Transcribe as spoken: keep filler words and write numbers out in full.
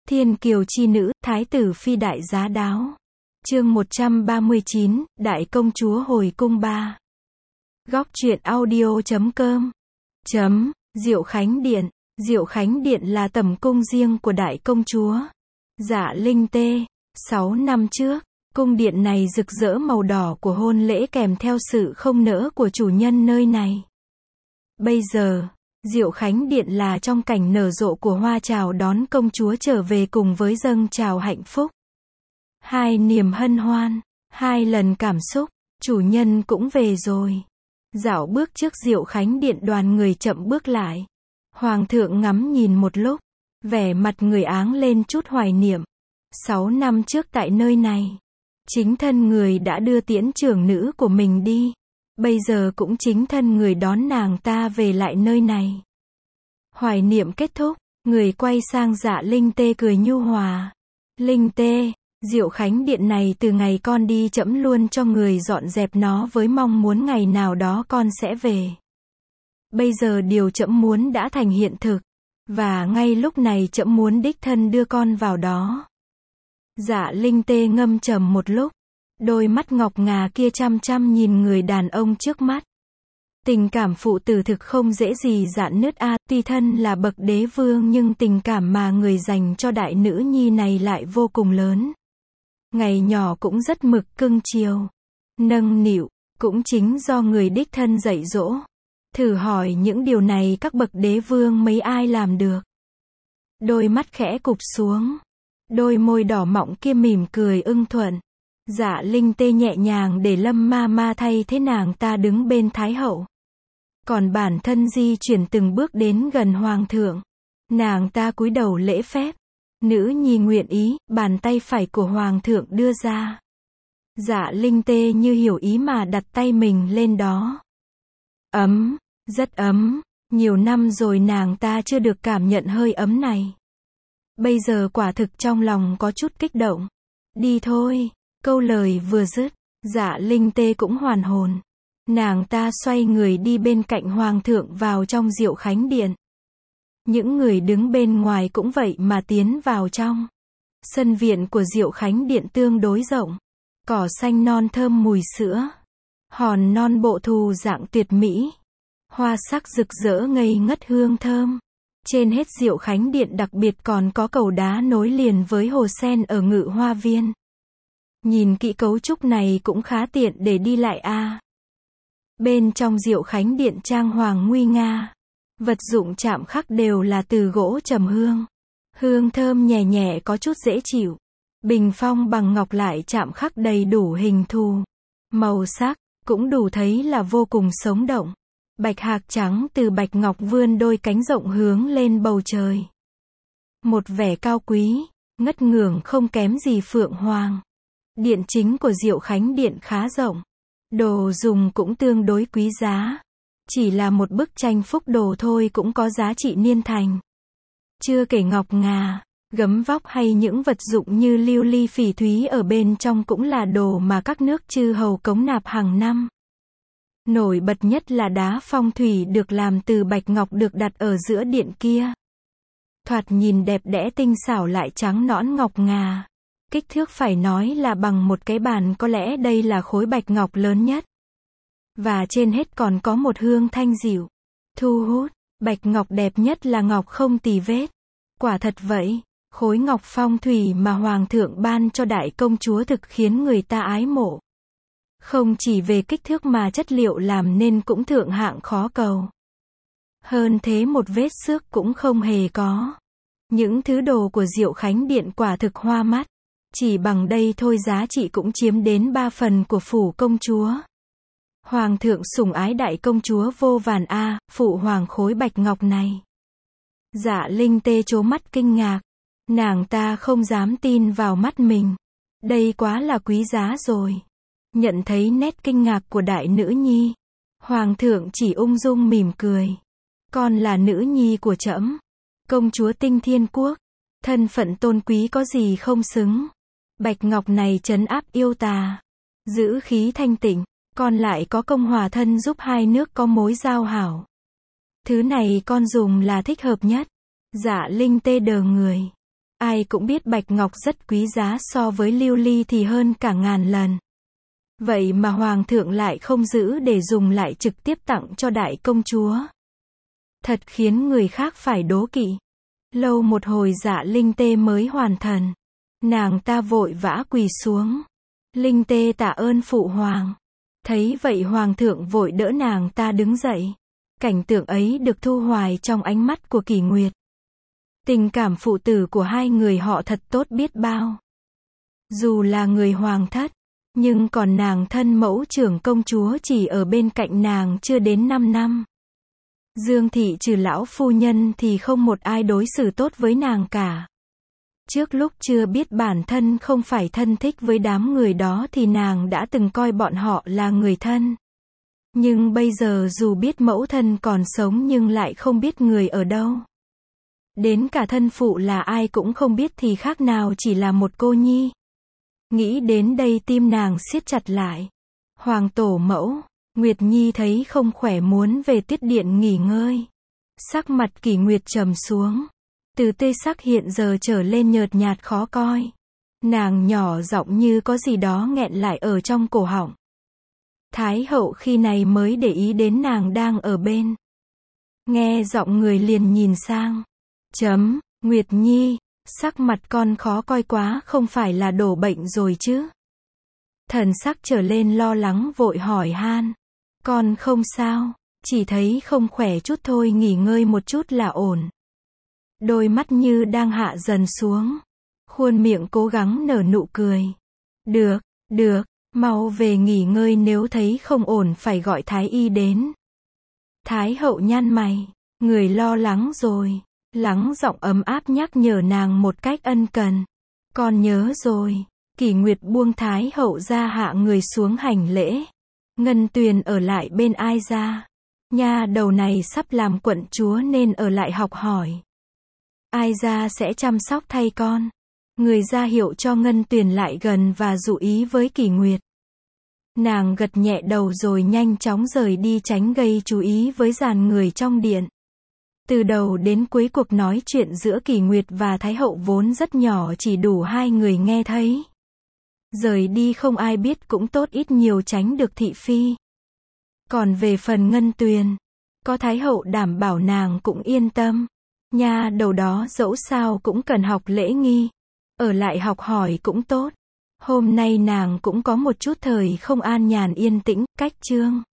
Thiên kiều chi nữ, thái tử phi đại giá đáo. Chương một trăm ba mươi chín, Đại công chúa hồi cung ba. Góc truyện audio chấm com. Chấm, Diệu Khánh Điện. Diệu Khánh Điện là tẩm cung riêng của đại công chúa Dạ Linh Tê. Sáu năm trước, cung điện này rực rỡ màu đỏ của hôn lễ kèm theo sự không nỡ của chủ nhân nơi này. Bây giờ, Diệu Khánh Điện là trong cảnh nở rộ của hoa chào đón công chúa trở về cùng với dâng chào hạnh phúc. Hai niềm hân hoan, hai lần cảm xúc, chủ nhân cũng về rồi. Dạo bước trước Diệu Khánh Điện, đoàn người chậm bước lại. Hoàng thượng ngắm nhìn một lúc, vẻ mặt người áng lên chút hoài niệm. Sáu năm trước tại nơi này, chính thân người đã đưa tiễn trưởng nữ của mình đi. Bây giờ cũng chính thân người đón nàng ta về lại nơi này. Hoài niệm kết thúc, người quay sang Dạ Linh Tê cười nhu hòa. Linh Tê, Diệu Khánh Điện này từ ngày con đi trẫm luôn cho người dọn dẹp nó với mong muốn ngày nào đó con sẽ về. Bây giờ điều trẫm muốn đã thành hiện thực, và ngay lúc này trẫm muốn đích thân đưa con vào đó. Dạ Linh Tê ngâm trầm một lúc, đôi mắt ngọc ngà kia chăm chăm nhìn người đàn ông trước mắt. Tình cảm phụ tử thực không dễ gì dạn nứt a, tuy thân là bậc đế vương nhưng tình cảm mà người dành cho đại nữ nhi này lại vô cùng lớn. Ngày nhỏ cũng rất mực cưng chiều, nâng niu, cũng chính do người đích thân dạy dỗ. Thử hỏi những điều này các bậc đế vương mấy ai làm được. Đôi mắt khẽ cụp xuống, đôi môi đỏ mọng kia mỉm cười ưng thuận. Dạ Linh Tê nhẹ nhàng để Lâm ma ma thay thế nàng ta đứng bên Thái hậu. Còn bản thân di chuyển từng bước đến gần Hoàng thượng. Nàng ta cúi đầu lễ phép. Nữ nhi nguyện ý, bàn tay phải của Hoàng thượng đưa ra. Dạ Linh Tê như hiểu ý mà đặt tay mình lên đó. Ấm, rất ấm, nhiều năm rồi nàng ta chưa được cảm nhận hơi ấm này. Bây giờ quả thực trong lòng có chút kích động. Đi thôi. Câu lời vừa dứt, Dạ Linh Tê cũng hoàn hồn. Nàng ta xoay người đi bên cạnh Hoàng thượng vào trong Diệu Khánh Điện. Những người đứng bên ngoài cũng vậy mà tiến vào trong. Sân viện của Diệu Khánh Điện tương đối rộng. Cỏ xanh non thơm mùi sữa. Hòn non bộ thù dạng tuyệt mỹ. Hoa sắc rực rỡ ngây ngất hương thơm. Trên hết Diệu Khánh Điện đặc biệt còn có cầu đá nối liền với hồ sen ở Ngự Hoa Viên. Nhìn kỹ cấu trúc này cũng khá tiện để đi lại a. À. Bên trong Diệu Khánh Điện trang hoàng nguy nga. Vật dụng chạm khắc đều là từ gỗ trầm hương. Hương thơm nhẹ nhẹ có chút dễ chịu. Bình phong bằng ngọc lại chạm khắc đầy đủ hình thù. Màu sắc, cũng đủ thấy là vô cùng sống động. Bạch hạc trắng từ bạch ngọc vươn đôi cánh rộng hướng lên bầu trời. Một vẻ cao quý, ngất ngưởng không kém gì phượng hoàng. Điện chính của Diệu Khánh Điện khá rộng. Đồ dùng cũng tương đối quý giá. Chỉ là một bức tranh phúc đồ thôi cũng có giá trị niên thành. Chưa kể ngọc ngà, gấm vóc hay những vật dụng như lưu ly phỉ thúy ở bên trong cũng là đồ mà các nước chư hầu cống nạp hàng năm. Nổi bật nhất là đá phong thủy được làm từ bạch ngọc được đặt ở giữa điện kia. Thoạt nhìn đẹp đẽ tinh xảo lại trắng nõn ngọc ngà. Kích thước phải nói là bằng một cái bàn, có lẽ đây là khối bạch ngọc lớn nhất. Và trên hết còn có một hương thanh dịu, thu hút. Bạch ngọc đẹp nhất là ngọc không tì vết. Quả thật vậy, khối ngọc phong thủy mà Hoàng thượng ban cho đại công chúa thực khiến người ta ái mộ. Không chỉ về kích thước mà chất liệu làm nên cũng thượng hạng khó cầu. Hơn thế một vết xước cũng không hề có. Những thứ đồ của Diệu Khánh Điện quả thực hoa mắt. Chỉ bằng đây thôi giá trị cũng chiếm đến ba phần của phủ công chúa. Hoàng thượng sủng ái đại công chúa vô vàn a, à, phụ hoàng khối bạch ngọc này. Dạ Linh Tê trố mắt kinh ngạc. Nàng ta không dám tin vào mắt mình. Đây quá là quý giá rồi. Nhận thấy nét kinh ngạc của đại nữ nhi, Hoàng thượng chỉ ung dung mỉm cười. Con là nữ nhi của trẫm, công chúa Tinh Thiên Quốc. Thân phận tôn quý có gì không xứng. Bạch ngọc này trấn áp yêu tà, giữ khí thanh tịnh, con lại có công hòa thân giúp hai nước có mối giao hảo. Thứ này con dùng là thích hợp nhất. Dạ Linh Tê đờ người. Ai cũng biết bạch ngọc rất quý giá, so với lưu ly thì hơn cả ngàn lần. Vậy mà hoàng thượng lại không giữ để dùng, lại trực tiếp tặng cho đại công chúa. Thật khiến người khác phải đố kỵ. Lâu một hồi Dạ Linh Tê mới hoàn thần. Nàng ta vội vã quỳ xuống. Linh Tê tạ ơn phụ hoàng. Thấy vậy hoàng thượng vội đỡ nàng ta đứng dậy. Cảnh tượng ấy được thu hoài trong ánh mắt của Kỷ Nguyệt. Tình cảm phụ tử của hai người họ thật tốt biết bao. Dù là người hoàng thất, nhưng còn nàng thân mẫu trưởng công chúa chỉ ở bên cạnh nàng chưa đến năm năm. Dương thị trừ lão phu nhân thì không một ai đối xử tốt với nàng cả. Trước lúc chưa biết bản thân không phải thân thích với đám người đó thì nàng đã từng coi bọn họ là người thân. Nhưng bây giờ dù biết mẫu thân còn sống nhưng lại không biết người ở đâu. Đến cả thân phụ là ai cũng không biết thì khác nào chỉ là một cô nhi. Nghĩ đến đây tim nàng siết chặt lại. Hoàng tổ mẫu, Nguyệt Nhi thấy không khỏe muốn về Tuyết Điện nghỉ ngơi. Sắc mặt Kỷ Nguyệt trầm xuống. Từ tươi sắc hiện giờ trở lên nhợt nhạt khó coi. Nàng nhỏ giọng như có gì đó nghẹn lại ở trong cổ họng. Thái hậu khi này mới để ý đến nàng đang ở bên. Nghe giọng người liền nhìn sang. Chấm, Nguyệt Nhi, sắc mặt con khó coi quá, không phải là đổ bệnh rồi chứ? Thần sắc trở lên lo lắng vội hỏi han. Con không sao, chỉ thấy không khỏe chút thôi, nghỉ ngơi một chút là ổn. Đôi mắt như đang hạ dần xuống. Khuôn miệng cố gắng nở nụ cười. Được, được, mau về nghỉ ngơi, nếu thấy không ổn phải gọi thái y đến. Thái hậu nhăn mày, người lo lắng rồi. Lắng giọng ấm áp nhắc nhở nàng một cách ân cần. Con nhớ rồi. Kỷ Nguyệt buông Thái hậu ra, hạ người xuống hành lễ. Ngân Tuyền ở lại bên Ai Gia. Nha đầu này sắp làm quận chúa nên ở lại học hỏi. Ai Gia sẽ chăm sóc thay con. Người ra hiệu cho Ngân Tuyền lại gần và dụ ý với Kỷ Nguyệt. Nàng gật nhẹ đầu rồi nhanh chóng rời đi tránh gây chú ý với dàn người trong điện. Từ đầu đến cuối cuộc nói chuyện giữa Kỷ Nguyệt và Thái hậu vốn rất nhỏ, chỉ đủ hai người nghe thấy. Rời đi không ai biết cũng tốt, ít nhiều tránh được thị phi. Còn về phần Ngân Tuyền, có Thái hậu đảm bảo nàng cũng yên tâm. Nha đầu đó dẫu sao cũng cần học lễ nghi. Ở lại học hỏi cũng tốt. Hôm nay nàng cũng có một chút thời không an nhàn yên tĩnh, cách chương.